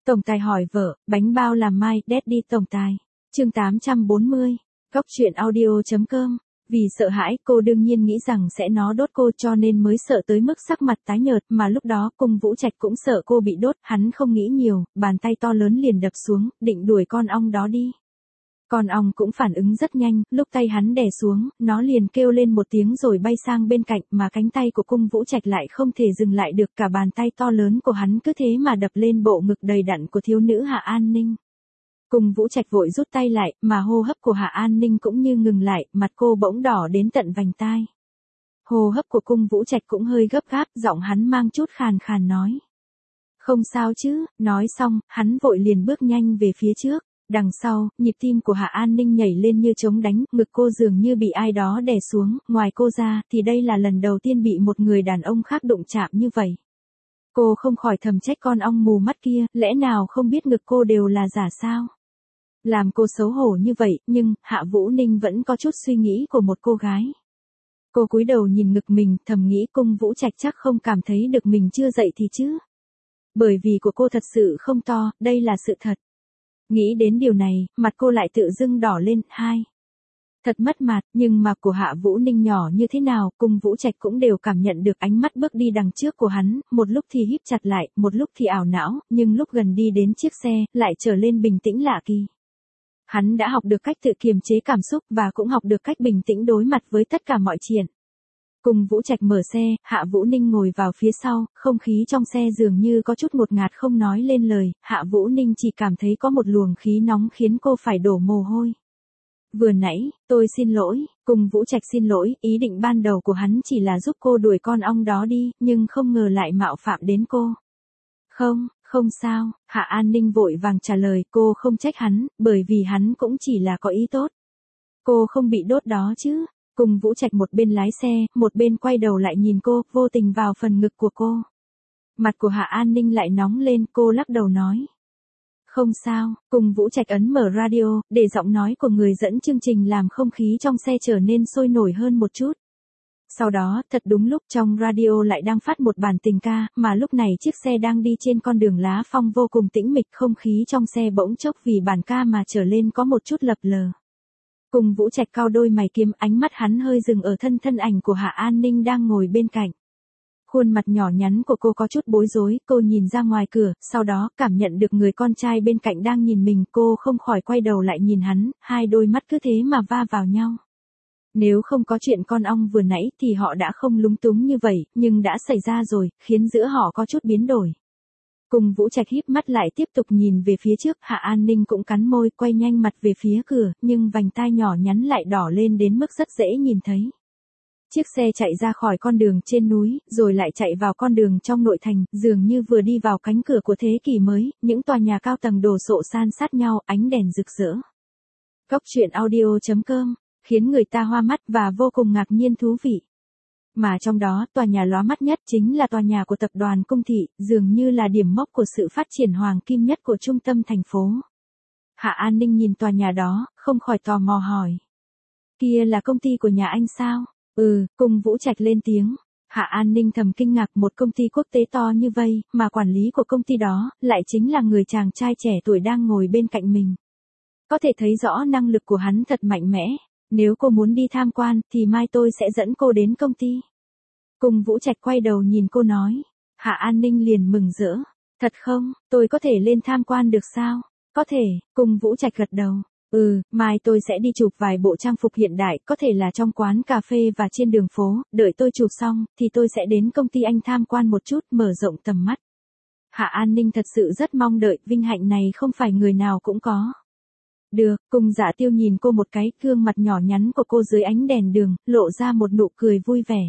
Tổng tài hỏi vợ, bánh bao làm mai, Daddy tổng tài. Chương 840. Góc truyện audio.com. Vì sợ hãi, cô đương nhiên nghĩ rằng sẽ nó đốt cô cho nên mới sợ tới mức sắc mặt tái nhợt, mà lúc đó Cung Vũ Trạch cũng sợ cô bị đốt, hắn không nghĩ nhiều, bàn tay to lớn liền đập xuống, định đuổi con ong đó đi. Con ong cũng phản ứng rất nhanh, lúc tay hắn đè xuống, nó liền kêu lên một tiếng rồi bay sang bên cạnh, mà cánh tay của Cung Vũ Trạch lại không thể dừng lại được, cả bàn tay to lớn của hắn cứ thế mà đập lên bộ ngực đầy đặn của thiếu nữ Hạ An Ninh. Cung Vũ Trạch vội rút tay lại, mà hô hấp của Hạ An Ninh cũng như ngừng lại, mặt cô bỗng đỏ đến tận vành tai. Hô hấp của Cung Vũ Trạch cũng hơi gấp gáp, giọng hắn mang chút khàn khàn nói. Không sao chứ, nói xong, hắn vội liền bước nhanh về phía trước. Đằng sau, nhịp tim của Hạ An Ninh nhảy lên như trống đánh, ngực cô dường như bị ai đó đè xuống, ngoài cô ra, thì đây là lần đầu tiên bị một người đàn ông khác đụng chạm như vậy. Cô không khỏi thầm trách con ong mù mắt kia, lẽ nào không biết ngực cô đều là giả sao? Làm cô xấu hổ như vậy, nhưng, Hạ Vũ Ninh vẫn có chút suy nghĩ của một cô gái. Cô cúi đầu nhìn ngực mình, thầm nghĩ Cung Vũ Trạch chắc không cảm thấy được mình chưa dậy thì chứ. Bởi vì của cô thật sự không to, đây là sự thật. Nghĩ đến điều này, mặt cô lại tự dưng đỏ lên, Thật mất mặt, nhưng mà của Hạ Vũ Ninh nhỏ như thế nào, Cung Vũ Trạch cũng đều cảm nhận được ánh mắt bước đi đằng trước của hắn, một lúc thì híp chặt lại, một lúc thì ảo não, nhưng lúc gần đi đến chiếc xe, lại trở lên bình tĩnh lạ kỳ. Hắn đã học được cách tự kiềm chế cảm xúc và cũng học được cách bình tĩnh đối mặt với tất cả mọi chuyện. Cung Vũ Trạch mở xe, Hạ Vũ Ninh ngồi vào phía sau, không khí trong xe dường như có chút ngột ngạt không nói lên lời, Hạ Vũ Ninh chỉ cảm thấy có một luồng khí nóng khiến cô phải đổ mồ hôi. Vừa nãy, tôi xin lỗi, Cung Vũ Trạch xin lỗi, ý định ban đầu của hắn chỉ là giúp cô đuổi con ong đó đi, nhưng không ngờ lại mạo phạm đến cô. Không sao, Hạ An Ninh vội vàng trả lời, cô không trách hắn, bởi vì hắn cũng chỉ là có ý tốt. Cô không bị đốt đó chứ. Cung Vũ Trạch một bên lái xe, một bên quay đầu lại nhìn cô, vô tình vào phần ngực của cô. Mặt của Hạ An Ninh lại nóng lên, cô lắc đầu nói. Không sao, Cung Vũ Trạch ấn mở radio, để giọng nói của người dẫn chương trình làm không khí trong xe trở nên sôi nổi hơn một chút. Sau đó, thật đúng lúc trong radio lại đang phát một bản tình ca, mà lúc này chiếc xe đang đi trên con đường lá phong vô cùng tĩnh mịch, không khí trong xe bỗng chốc vì bản ca mà trở lên có một chút lập lờ. Cung Vũ Trạch cau đôi mày kiếm, ánh mắt hắn hơi dừng ở thân ảnh của Hạ An Ninh đang ngồi bên cạnh. Khuôn mặt nhỏ nhắn của cô có chút bối rối, cô nhìn ra ngoài cửa, sau đó cảm nhận được người con trai bên cạnh đang nhìn mình, cô không khỏi quay đầu lại nhìn hắn, hai đôi mắt cứ thế mà va vào nhau. Nếu không có chuyện con ong vừa nãy thì họ đã không lúng túng như vậy, nhưng đã xảy ra rồi, khiến giữa họ có chút biến đổi. Cung Vũ Trạch híp mắt lại tiếp tục nhìn về phía trước, Hạ An Ninh cũng cắn môi, quay nhanh mặt về phía cửa, nhưng vành tai nhỏ nhắn lại đỏ lên đến mức rất dễ nhìn thấy. Chiếc xe chạy ra khỏi con đường trên núi, rồi lại chạy vào con đường trong nội thành, dường như vừa đi vào cánh cửa của thế kỷ mới, những tòa nhà cao tầng đổ sộ san sát nhau, ánh đèn rực rỡ. Góc truyện audio.com, khiến người ta hoa mắt và vô cùng ngạc nhiên thú vị. Mà trong đó, tòa nhà lóa mắt nhất chính là tòa nhà của tập đoàn Cung Thị, dường như là điểm mốc của sự phát triển hoàng kim nhất của trung tâm thành phố. Hạ An Ninh nhìn tòa nhà đó, không khỏi tò mò hỏi. Kia là công ty của nhà anh sao? Cung Vũ Trạch lên tiếng. Hạ An Ninh thầm kinh ngạc, một công ty quốc tế to như vây, mà quản lý của công ty đó, lại chính là người chàng trai trẻ tuổi đang ngồi bên cạnh mình. Có thể thấy rõ năng lực của hắn thật mạnh mẽ. Nếu cô muốn đi tham quan, thì mai tôi sẽ dẫn cô đến công ty. Cung Vũ Trạch quay đầu nhìn cô nói. Hạ An Ninh liền mừng rỡ. Thật không, tôi có thể lên tham quan được sao? Có thể, Cung Vũ Trạch gật đầu. Mai tôi sẽ đi chụp vài bộ trang phục hiện đại, có thể là trong quán cà phê và trên đường phố, đợi tôi chụp xong, thì tôi sẽ đến công ty anh tham quan một chút, mở rộng tầm mắt. Hạ An Ninh thật sự rất mong đợi, vinh hạnh này không phải người nào cũng có. Được, Cung Dạ Tiêu nhìn cô một cái, gương mặt nhỏ nhắn của cô dưới ánh đèn đường, lộ ra một nụ cười vui vẻ.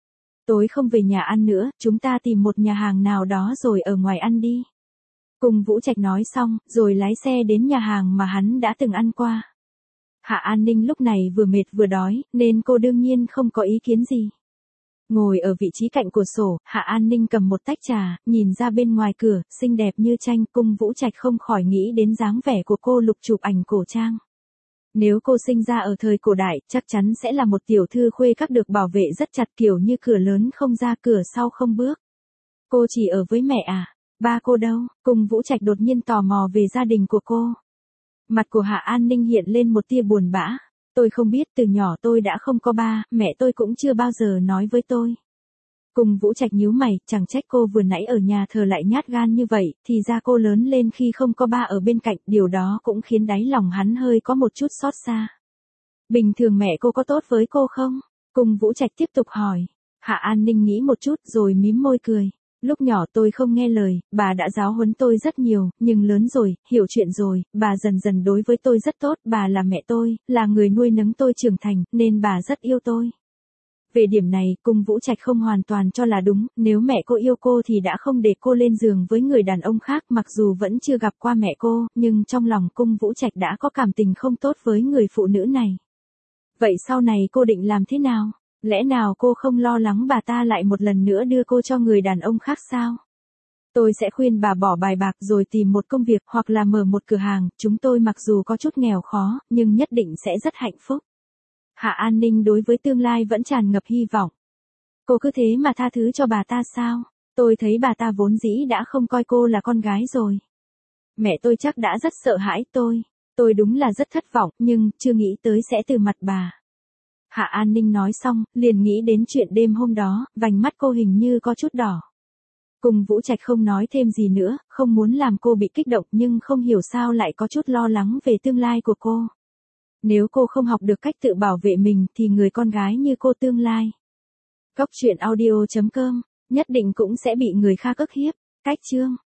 Tối không về nhà ăn nữa, chúng ta tìm một nhà hàng nào đó rồi ở ngoài ăn đi. Cung Vũ Trạch nói xong, rồi lái xe đến nhà hàng mà hắn đã từng ăn qua. Hạ An Ninh lúc này vừa mệt vừa đói, nên cô đương nhiên không có ý kiến gì. Ngồi ở vị trí cạnh cửa sổ, Hạ An Ninh cầm một tách trà, nhìn ra bên ngoài cửa, xinh đẹp như tranh, Cung Vũ Trạch không khỏi nghĩ đến dáng vẻ của cô lục chụp ảnh cổ trang. Nếu cô sinh ra ở thời cổ đại, chắc chắn sẽ là một tiểu thư khuê các được bảo vệ rất chặt, kiểu như cửa lớn không ra cửa sau không bước. Cô chỉ ở với mẹ à? Ba cô đâu? Cung Vũ Trạch đột nhiên tò mò về gia đình của cô. Mặt của Hạ An Ninh hiện lên một tia buồn bã. Tôi không biết, từ nhỏ tôi đã không có ba, mẹ tôi cũng chưa bao giờ nói với tôi. Cung Vũ Trạch nhíu mày, chẳng trách cô vừa nãy ở nhà thờ lại nhát gan như vậy, thì ra cô lớn lên khi không có ba ở bên cạnh, điều đó cũng khiến đáy lòng hắn hơi có một chút xót xa. Bình thường mẹ cô có tốt với cô không? Cung Vũ Trạch tiếp tục hỏi. Hạ An Ninh nghĩ một chút rồi mím môi cười. Lúc nhỏ tôi không nghe lời, bà đã giáo huấn tôi rất nhiều, nhưng lớn rồi, hiểu chuyện rồi, bà dần dần đối với tôi rất tốt, bà là mẹ tôi, là người nuôi nấng tôi trưởng thành, nên bà rất yêu tôi. Về điểm này, Cung Vũ Trạch không hoàn toàn cho là đúng, nếu mẹ cô yêu cô thì đã không để cô lên giường với người đàn ông khác, mặc dù vẫn chưa gặp qua mẹ cô, nhưng trong lòng Cung Vũ Trạch đã có cảm tình không tốt với người phụ nữ này. Vậy sau này cô định làm thế nào? Lẽ nào cô không lo lắng bà ta lại một lần nữa đưa cô cho người đàn ông khác sao? Tôi sẽ khuyên bà bỏ bài bạc rồi tìm một công việc hoặc là mở một cửa hàng, chúng tôi mặc dù có chút nghèo khó, nhưng nhất định sẽ rất hạnh phúc. Hạ An Ninh đối với tương lai vẫn tràn ngập hy vọng. Cô cứ thế mà tha thứ cho bà ta sao? Tôi thấy bà ta vốn dĩ đã không coi cô là con gái rồi. Mẹ tôi chắc đã rất sợ hãi tôi. Tôi đúng là rất thất vọng, nhưng chưa nghĩ tới sẽ từ mặt bà. Hạ An Ninh nói xong, liền nghĩ đến chuyện đêm hôm đó, vành mắt cô hình như có chút đỏ. Cung Vũ Trạch không nói thêm gì nữa, không muốn làm cô bị kích động nhưng không hiểu sao lại có chút lo lắng về tương lai của cô. Nếu cô không học được cách tự bảo vệ mình thì người con gái như cô tương lai. Góc truyện audio.com, nhất định cũng sẽ bị người khác ức hiếp. Cách chương